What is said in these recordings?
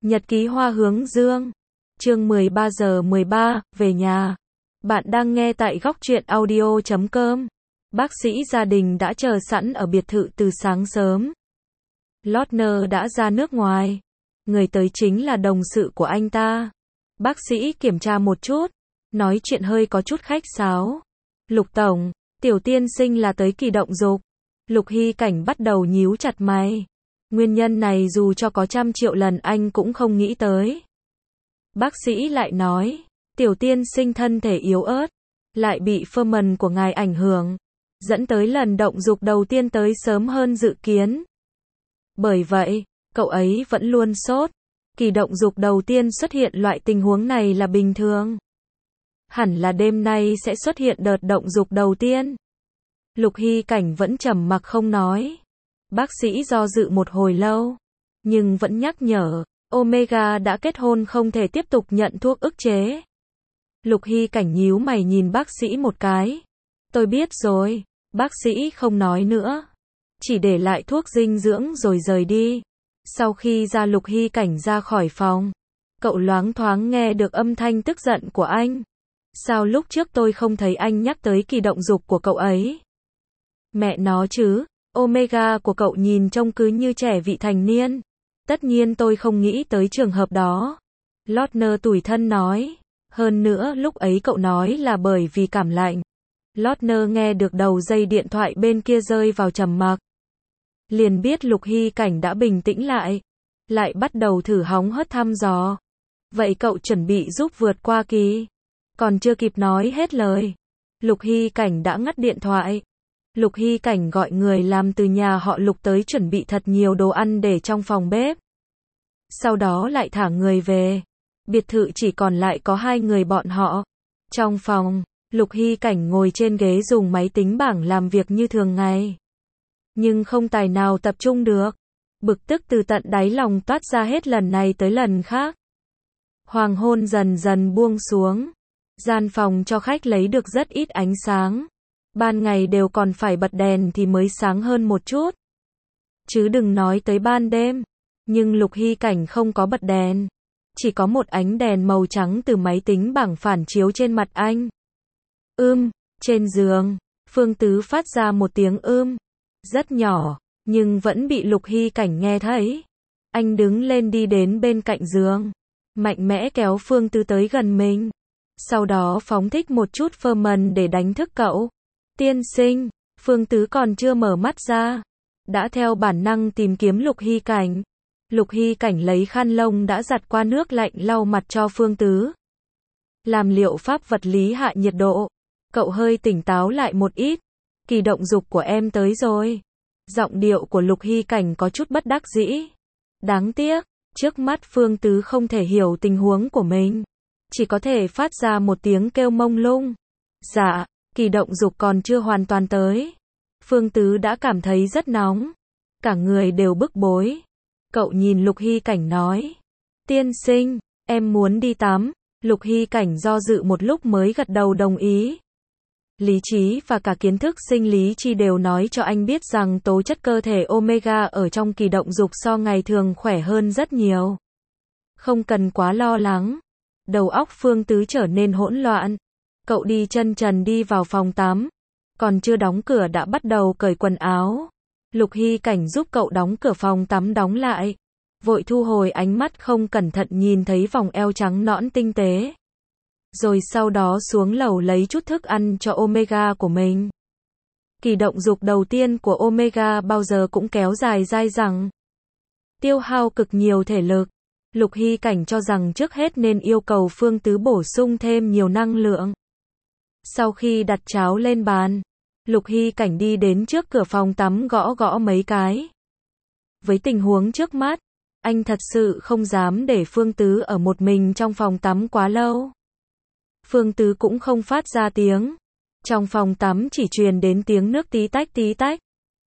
Nhật ký hoa hướng dương. Chương 13 giờ 13, về nhà. Bạn đang nghe tại góc truyện audio.com. Bác sĩ gia đình đã chờ sẵn ở biệt thự từ sáng sớm. Lodner đã ra nước ngoài. Người tới chính là đồng sự của anh ta. Bác sĩ kiểm tra một chút, nói chuyện hơi có chút khách sáo. Lục tổng, tiểu tiên sinh là tới kỳ động dục. Lục Hy Cảnh bắt đầu nhíu chặt mày. Nguyên nhân này dù cho có 100 triệu lần anh cũng không nghĩ tới. Bác sĩ lại nói, tiểu tiên sinh thân thể yếu ớt, lại bị hormone của ngài ảnh hưởng, dẫn tới lần động dục đầu tiên tới sớm hơn dự kiến. Bởi vậy, cậu ấy vẫn luôn sốt. Kỳ động dục đầu tiên xuất hiện loại tình huống này là bình thường. Hẳn là đêm nay sẽ xuất hiện đợt động dục đầu tiên. Lục Hy Cảnh vẫn trầm mặc không nói. Bác sĩ do dự một hồi lâu, nhưng vẫn nhắc nhở, Omega đã kết hôn không thể tiếp tục nhận thuốc ức chế. Lục Hy Cảnh nhíu mày nhìn bác sĩ một cái. Tôi biết rồi, bác sĩ không nói nữa. Chỉ để lại thuốc dinh dưỡng rồi rời đi. Sau khi Lục Hy Cảnh ra khỏi phòng, cậu loáng thoáng nghe được âm thanh tức giận của anh. Sao lúc trước tôi không thấy anh nhắc tới kỳ động dục của cậu ấy? Mẹ nó chứ, Omega của cậu nhìn trông cứ như trẻ vị thành niên. Tất nhiên tôi không nghĩ tới trường hợp đó. Lodner tủi thân nói. Hơn nữa lúc ấy cậu nói là bởi vì cảm lạnh. Lodner nghe được đầu dây điện thoại bên kia rơi vào trầm mặc. Liền biết Lục Hy Cảnh đã bình tĩnh lại. Lại bắt đầu thử hóng hớt thăm dò. Vậy cậu chuẩn bị giúp vượt qua kỳ? Còn chưa kịp nói hết lời, Lục Hy Cảnh đã ngắt điện thoại. Lục Hy Cảnh gọi người làm từ nhà họ Lục tới chuẩn bị thật nhiều đồ ăn để trong phòng bếp. Sau đó lại thả người về. Biệt thự chỉ còn lại có 2 người bọn họ. Trong phòng, Lục Hy Cảnh ngồi trên ghế dùng máy tính bảng làm việc như thường ngày. Nhưng không tài nào tập trung được. Bực tức từ tận đáy lòng toát ra hết lần này tới lần khác. Hoàng hôn dần dần buông xuống. Gian phòng cho khách lấy được rất ít ánh sáng. Ban ngày đều còn phải bật đèn thì mới sáng hơn một chút. Chứ đừng nói tới ban đêm. Nhưng Lục Hy Cảnh không có bật đèn. Chỉ có một ánh đèn màu trắng từ máy tính bảng phản chiếu trên mặt anh. Trên giường, Phương Tứ phát ra một tiếng rất nhỏ, nhưng vẫn bị Lục Hy Cảnh nghe thấy. Anh đứng lên đi đến bên cạnh giường, mạnh mẽ kéo Phương Tứ tới gần mình. Sau đó phóng thích một chút hormone để đánh thức cậu. Tiên sinh, Phương Tứ còn chưa mở mắt ra, đã theo bản năng tìm kiếm Lục Hy Cảnh. Lục Hy Cảnh lấy khăn lông đã giặt qua nước lạnh lau mặt cho Phương Tứ. Làm liệu pháp vật lý hạ nhiệt độ. Cậu hơi tỉnh táo lại một ít. Kỳ động dục của em tới rồi. Giọng điệu của Lục Hy Cảnh có chút bất đắc dĩ. Đáng tiếc, trước mắt Phương Tứ không thể hiểu tình huống của mình. Chỉ có thể phát ra một tiếng kêu mông lung. Dạ, kỳ động dục còn chưa hoàn toàn tới. Phương Tứ đã cảm thấy rất nóng. Cả người đều bức bối. Cậu nhìn Lục Hy Cảnh nói. Tiên sinh, em muốn đi tắm. Lục Hy Cảnh do dự một lúc mới gật đầu đồng ý. Lý trí và cả kiến thức sinh lý chi đều nói cho anh biết rằng tố chất cơ thể Omega ở trong kỳ động dục so ngày thường khỏe hơn rất nhiều. Không cần quá lo lắng. Đầu óc Phương Tứ trở nên hỗn loạn. Cậu đi chân trần đi vào phòng tắm. Còn chưa đóng cửa đã bắt đầu cởi quần áo. Lục Hy Cảnh giúp cậu đóng cửa phòng tắm đóng lại. Vội thu hồi ánh mắt không cẩn thận nhìn thấy vòng eo trắng nõn tinh tế. Rồi sau đó xuống lầu lấy chút thức ăn cho Omega của mình. Kỳ động dục đầu tiên của Omega bao giờ cũng kéo dài dai dẳng. Tiêu hao cực nhiều thể lực. Lục Hy Cảnh cho rằng trước hết nên yêu cầu Phương Tứ bổ sung thêm nhiều năng lượng. Sau khi đặt cháo lên bàn, Lục Hy Cảnh đi đến trước cửa phòng tắm gõ gõ mấy cái. Với tình huống trước mắt, anh thật sự không dám để Phương Tứ ở một mình trong phòng tắm quá lâu. Phương Tứ cũng không phát ra tiếng. Trong phòng tắm chỉ truyền đến tiếng nước tí tách tí tách.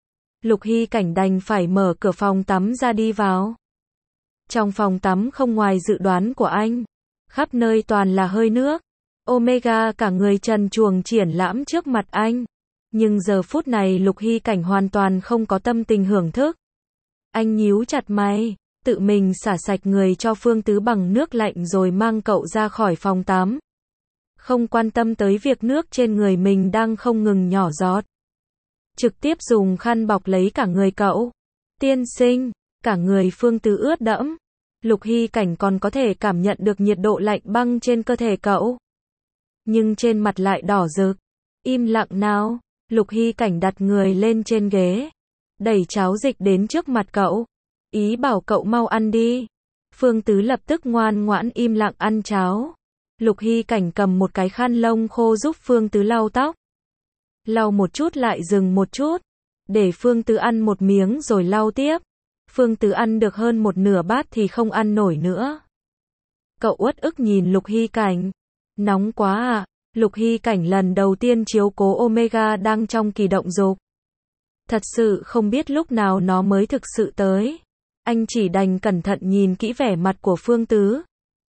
Lục Hy Cảnh đành phải mở cửa phòng tắm ra đi vào. Trong phòng tắm không ngoài dự đoán của anh. Khắp nơi toàn là hơi nước. Omega cả người trần truồng triển lãm trước mặt anh. Nhưng giờ phút này Lục Hy Cảnh hoàn toàn không có tâm tình hưởng thức. Anh nhíu chặt mày. tự mình xả sạch người cho Phương Tứ bằng nước lạnh rồi mang cậu ra khỏi phòng tắm. Không quan tâm tới việc nước trên người mình đang không ngừng nhỏ giọt. Trực tiếp dùng khăn bọc lấy cả người cậu. Tiên sinh, cả người Phương Tứ ướt đẫm. Lục Hy Cảnh còn có thể cảm nhận được nhiệt độ lạnh băng trên cơ thể cậu. Nhưng trên mặt lại đỏ rực. Im lặng nào. Lục Hy Cảnh đặt người lên trên ghế. Đẩy cháo dịch đến trước mặt cậu. Ý bảo cậu mau ăn đi. Phương Tứ lập tức ngoan ngoãn im lặng ăn cháo. Lục Hy Cảnh cầm một cái khăn lông khô giúp Phương Tứ lau tóc. Lau một chút lại dừng một chút. Để Phương Tứ ăn một miếng rồi lau tiếp. Phương Tứ ăn được hơn một nửa bát thì không ăn nổi nữa. Cậu uất ức nhìn Lục Hy Cảnh. Nóng quá à. Lục Hy Cảnh lần đầu tiên chiếu cố Omega đang trong kỳ động dục. Thật sự không biết lúc nào nó mới thực sự tới. Anh chỉ đành cẩn thận nhìn kỹ vẻ mặt của Phương Tứ.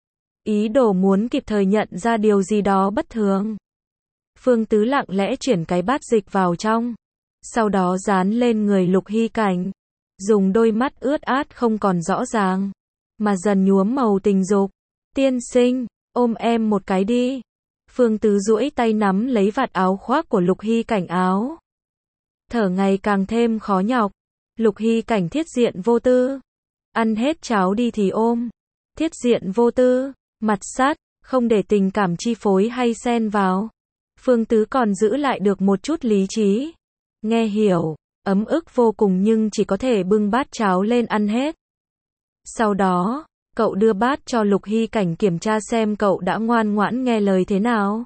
Ý đồ muốn kịp thời nhận ra điều gì đó bất thường. Phương Tứ lặng lẽ chuyển cái bát dịch vào trong. Sau đó dán lên người Lục Hy Cảnh. Dùng đôi mắt ướt át không còn rõ ràng. Mà dần nhuốm màu tình dục. Tiên sinh, ôm em một cái đi. Phương Tứ duỗi tay nắm lấy vạt áo khoác của Lục Hy Cảnh áo. Thở ngày càng thêm khó nhọc. Lục Hy Cảnh thiết diện vô tư. Ăn hết cháo đi thì ôm. Thiết diện vô tư. Mặt sát, không để tình cảm chi phối hay xen vào. Phương Tứ còn giữ lại được một chút lý trí. Nghe hiểu, ấm ức vô cùng nhưng chỉ có thể bưng bát cháo lên ăn hết. Sau đó, cậu đưa bát cho Lục Hy Cảnh kiểm tra xem cậu đã ngoan ngoãn nghe lời thế nào.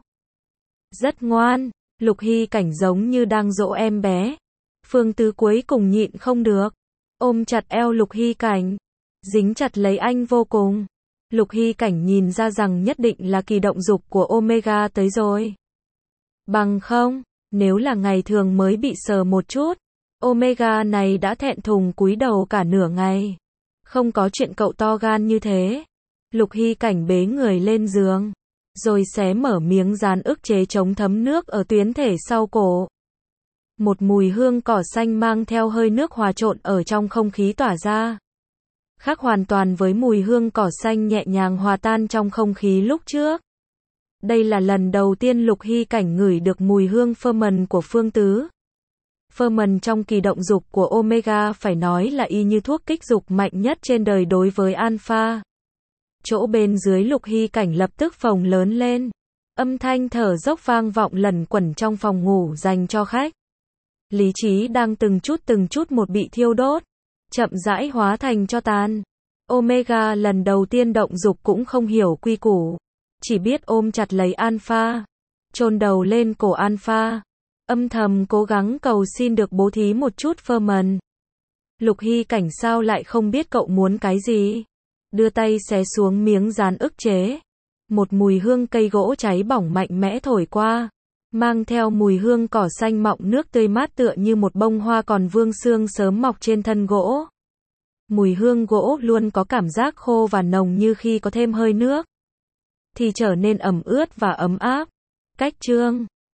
Rất ngoan, Lục Hy Cảnh giống như đang dỗ em bé. Phương Tứ cuối cùng nhịn không được. Ôm chặt eo Lục Hy Cảnh. Dính chặt lấy anh vô cùng. Lục Hy Cảnh nhìn ra rằng nhất định là kỳ động dục của Omega tới rồi. Bằng không, nếu là ngày thường mới bị sờ một chút, Omega này đã thẹn thùng cúi đầu cả nửa ngày. Không có chuyện cậu to gan như thế. Lục Hy Cảnh bế người lên giường, rồi xé mở miếng dán ức chế chống thấm nước ở tuyến thể sau cổ. Một mùi hương cỏ xanh mang theo hơi nước hòa trộn ở trong không khí tỏa ra. Khác hoàn toàn với mùi hương cỏ xanh nhẹ nhàng hòa tan trong không khí lúc trước. Đây là lần đầu tiên Lục Hy Cảnh ngửi được mùi hương pheromone của Phương Tứ. Pheromone trong kỳ động dục của Omega phải nói là y như thuốc kích dục mạnh nhất trên đời đối với alpha. Chỗ bên dưới Lục Hy Cảnh lập tức phồng lớn lên. Âm thanh thở dốc vang vọng lẩn quẩn trong phòng ngủ dành cho khách. Lý trí đang từng chút một bị thiêu đốt, chậm rãi hóa thành tro tàn. Omega lần đầu tiên động dục cũng không hiểu quy củ, chỉ biết ôm chặt lấy alpha, chôn đầu lên cổ alpha, âm thầm cố gắng cầu xin được bố thí một chút pheromone. Lục Hy Cảnh sao lại không biết cậu muốn cái gì? Đưa tay xé xuống miếng dán ức chế. Một mùi hương cây gỗ cháy bỏng mạnh mẽ thổi qua, mang theo mùi hương cỏ xanh mọng nước tươi mát tựa như một bông hoa còn vương xương sớm mọc trên thân gỗ. Mùi hương gỗ luôn có cảm giác khô và nồng, như khi có thêm hơi nước thì trở nên ẩm ướt và ấm áp. Cách chương